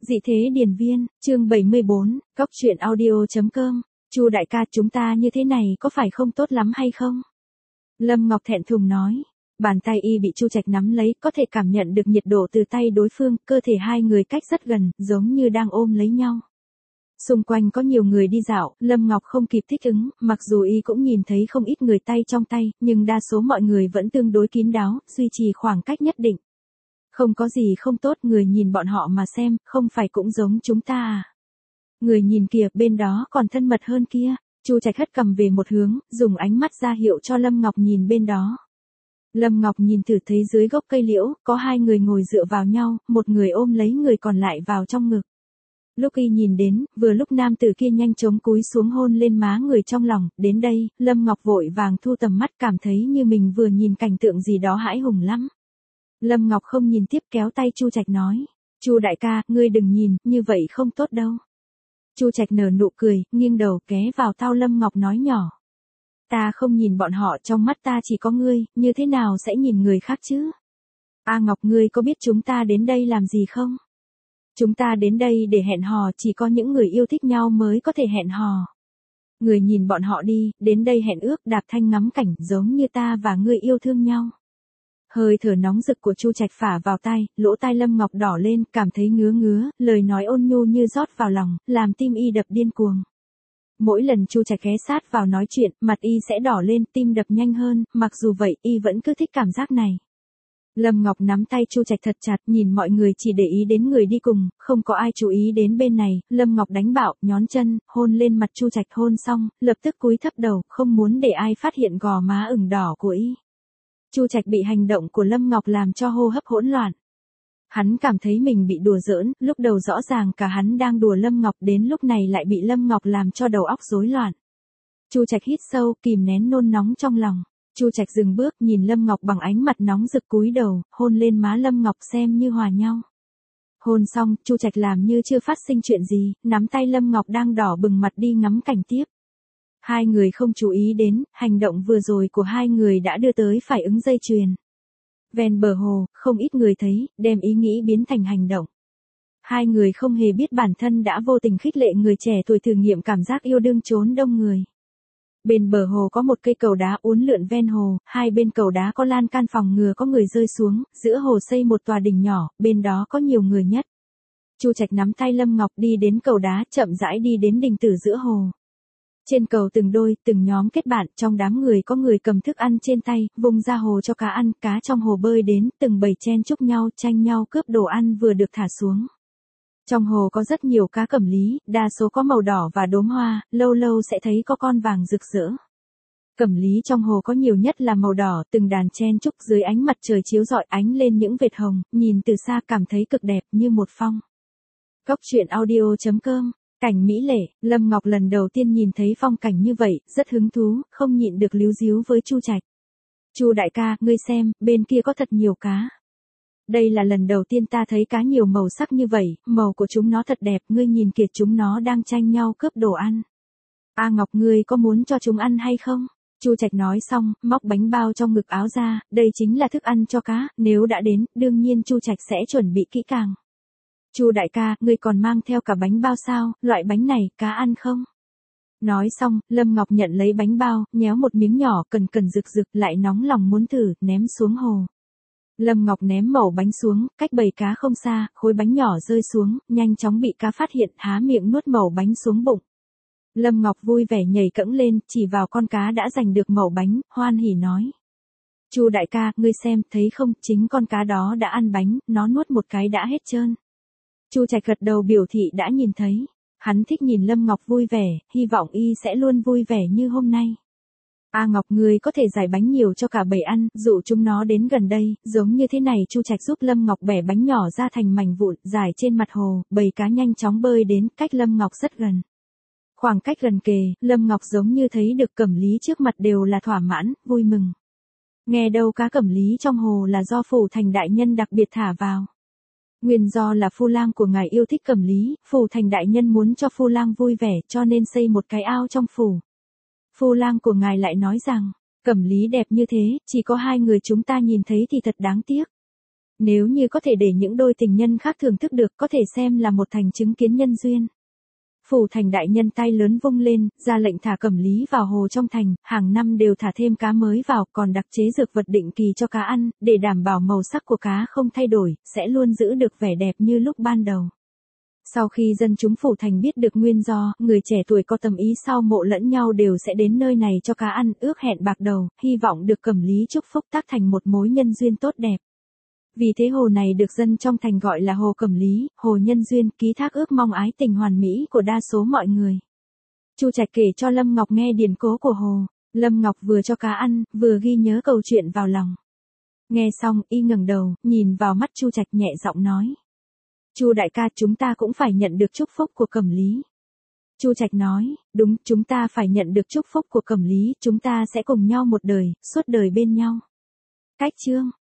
Dị thế điền viên, chương 74, Cóc truyện audio.com. Chu đại ca, chúng ta như thế này có phải không tốt lắm hay không? Lâm Ngọc thẹn thùng nói. Bàn tay y bị Chu Trạch nắm lấy, có thể cảm nhận được nhiệt độ từ tay đối phương, cơ thể hai người cách rất gần, giống như đang ôm lấy nhau. Xung quanh có nhiều người đi dạo, Lâm Ngọc không kịp thích ứng, mặc dù y cũng nhìn thấy không ít người tay trong tay, nhưng đa số mọi người vẫn tương đối kín đáo, duy trì khoảng cách nhất định. Không có gì không tốt, người nhìn bọn họ mà xem, không phải cũng giống chúng ta à? Người nhìn kìa, bên đó còn thân mật hơn kia. Chu Trạch hất cầm về một hướng, dùng ánh mắt ra hiệu cho Lâm Ngọc nhìn bên đó. Lâm Ngọc nhìn thử thấy dưới gốc cây liễu, có hai người ngồi dựa vào nhau, một người ôm lấy người còn lại vào trong ngực. Lúc y nhìn đến, vừa lúc nam tử kia nhanh chóng cúi xuống hôn lên má người trong lòng, đến đây, Lâm Ngọc vội vàng thu tầm mắt, cảm thấy như mình vừa nhìn cảnh tượng gì đó hãi hùng lắm. Lâm Ngọc không nhìn tiếp, kéo tay Chu Trạch nói, Chu đại ca, ngươi đừng nhìn, như vậy không tốt đâu. Chu Trạch nở nụ cười, nghiêng đầu ghé vào tai Lâm Ngọc nói nhỏ. Ta không nhìn bọn họ, trong mắt ta chỉ có ngươi, như thế nào sẽ nhìn người khác chứ? A Ngọc, ngươi có biết chúng ta đến đây làm gì không? Chúng ta đến đây để hẹn hò, chỉ có những người yêu thích nhau mới có thể hẹn hò. Người nhìn bọn họ đi, đến đây hẹn ước, đạp thanh ngắm cảnh, giống như ta và ngươi yêu thương nhau. Hơi thở nóng rực của Chu Trạch phả vào tai, lỗ tai Lâm Ngọc đỏ lên, cảm thấy ngứa ngứa, lời nói ôn nhu như rót vào lòng, làm tim y đập điên cuồng. Mỗi lần Chu Trạch ghé sát vào nói chuyện, mặt y sẽ đỏ lên, tim đập nhanh hơn, mặc dù vậy, y vẫn cứ thích cảm giác này. Lâm Ngọc nắm tay Chu Trạch thật chặt, nhìn mọi người chỉ để ý đến người đi cùng, không có ai chú ý đến bên này, Lâm Ngọc đánh bạo, nhón chân, hôn lên mặt Chu Trạch, hôn xong, lập tức cúi thấp đầu, không muốn để ai phát hiện gò má ửng đỏ của y. Chu Trạch bị hành động của Lâm Ngọc làm cho hô hấp hỗn loạn. Hắn cảm thấy mình bị đùa giỡn, lúc đầu rõ ràng cả hắn đang đùa Lâm Ngọc, đến lúc này lại bị Lâm Ngọc làm cho đầu óc rối loạn. Chu Trạch hít sâu, kìm nén nôn nóng trong lòng. Chu Trạch dừng bước, nhìn Lâm Ngọc bằng ánh mặt nóng rực, cúi đầu, hôn lên má Lâm Ngọc xem như hòa nhau. Hôn xong, Chu Trạch làm như chưa phát sinh chuyện gì, nắm tay Lâm Ngọc đang đỏ bừng mặt đi ngắm cảnh tiếp. Hai người không chú ý đến, hành động vừa rồi của hai người đã đưa tới phải ứng dây chuyền. Ven bờ hồ, không ít người thấy, đem ý nghĩ biến thành hành động. Hai người không hề biết bản thân đã vô tình khích lệ người trẻ tuổi thử nghiệm cảm giác yêu đương trốn đông người. Bên bờ hồ có một cây cầu đá uốn lượn ven hồ, hai bên cầu đá có lan can phòng ngừa có người rơi xuống, giữa hồ xây một tòa đình nhỏ, bên đó có nhiều người nhất. Chu Trạch nắm tay Lâm Ngọc đi đến cầu đá, chậm rãi đi đến đình tử giữa hồ. Trên cầu từng đôi, từng nhóm kết bạn, trong đám người có người cầm thức ăn trên tay, vung ra hồ cho cá ăn, cá trong hồ bơi đến, từng bầy chen chúc nhau, tranh nhau cướp đồ ăn vừa được thả xuống. Trong hồ có rất nhiều cá cẩm lý, đa số có màu đỏ và đốm hoa, lâu lâu sẽ thấy có con vàng rực rỡ. Cẩm lý trong hồ có nhiều nhất là màu đỏ, từng đàn chen chúc dưới ánh mặt trời chiếu rọi ánh lên những vệt hồng, nhìn từ xa cảm thấy cực đẹp như một phong. Cóc truyện audio.com. Cảnh mỹ lệ, Lâm Ngọc lần đầu tiên nhìn thấy phong cảnh như vậy, rất hứng thú, không nhịn được líu díu với Chu Trạch. Chu đại ca, ngươi xem, bên kia có thật nhiều cá. Đây là lần đầu tiên ta thấy cá nhiều màu sắc như vậy, màu của chúng nó thật đẹp, ngươi nhìn kìa, chúng nó đang tranh nhau cướp đồ ăn. A Ngọc, ngươi có muốn cho chúng ăn hay không? Chu Trạch nói xong, móc bánh bao trong ngực áo ra, đây chính là thức ăn cho cá, nếu đã đến, đương nhiên Chu Trạch sẽ chuẩn bị kỹ càng. Chu đại ca, ngươi còn mang theo cả bánh bao sao, loại bánh này, cá ăn không? Nói xong, Lâm Ngọc nhận lấy bánh bao, nhéo một miếng nhỏ, cần rực rực, lại nóng lòng muốn thử, ném xuống hồ. Lâm Ngọc ném mẩu bánh xuống, cách bầy cá không xa, khối bánh nhỏ rơi xuống, nhanh chóng bị cá phát hiện, há miệng nuốt mẩu bánh xuống bụng. Lâm Ngọc vui vẻ nhảy cẫng lên, chỉ vào con cá đã giành được mẩu bánh, hoan hỉ nói. Chu đại ca, ngươi xem, thấy không, chính con cá đó đã ăn bánh, nó nuốt một cái đã hết trơn. Chu Trạch gật đầu biểu thị đã nhìn thấy. Hắn thích nhìn Lâm Ngọc vui vẻ, hy vọng y sẽ luôn vui vẻ như hôm nay. A Ngọc, ngươi có thể giải bánh nhiều cho cả bầy ăn, dụ chúng nó đến gần đây, giống như thế này. Chu Trạch giúp Lâm Ngọc bẻ bánh nhỏ ra thành mảnh vụn, rải trên mặt hồ, bầy cá nhanh chóng bơi đến, cách Lâm Ngọc rất gần. Khoảng cách gần kề, Lâm Ngọc giống như thấy được cẩm lý trước mặt đều là thỏa mãn, vui mừng. Nghe đâu cá cẩm lý trong hồ là do Phủ Thành đại nhân đặc biệt thả vào. Nguyên do là Phu Lang của ngài yêu thích cẩm lý, Phủ Thành đại nhân muốn cho Phu Lang vui vẻ cho nên xây một cái ao trong phủ. Phu Lang của ngài lại nói rằng, cẩm lý đẹp như thế, chỉ có hai người chúng ta nhìn thấy thì thật đáng tiếc. Nếu như có thể để những đôi tình nhân khác thưởng thức được, có thể xem là một thành chứng kiến nhân duyên. Phủ thành đại nhân tay lớn vung lên, ra lệnh thả Cẩm Lý vào hồ trong thành, hàng năm đều thả thêm cá mới vào, còn đặc chế dược vật định kỳ cho cá ăn, để đảm bảo màu sắc của cá không thay đổi, sẽ luôn giữ được vẻ đẹp như lúc ban đầu. Sau khi dân chúng phủ thành biết được nguyên do, người trẻ tuổi có tâm ý sau mộ lẫn nhau đều sẽ đến nơi này cho cá ăn, ước hẹn bạc đầu, hy vọng được Cẩm Lý chúc phúc tác thành một mối nhân duyên tốt đẹp. Vì thế hồ này được dân trong thành gọi là hồ Cẩm Lý, hồ nhân duyên, ký thác ước mong ái tình hoàn mỹ của đa số mọi người. Chu Trạch kể cho Lâm Ngọc nghe điển cố của hồ. Lâm Ngọc vừa cho cá ăn, vừa ghi nhớ câu chuyện vào lòng. Nghe xong, y ngẩng đầu, nhìn vào mắt Chu Trạch nhẹ giọng nói: Chu đại ca, chúng ta cũng phải nhận được chúc phúc của Cẩm Lý. Chu Trạch nói: Đúng, chúng ta phải nhận được chúc phúc của Cẩm Lý, chúng ta sẽ cùng nhau một đời, suốt đời bên nhau. Cách chương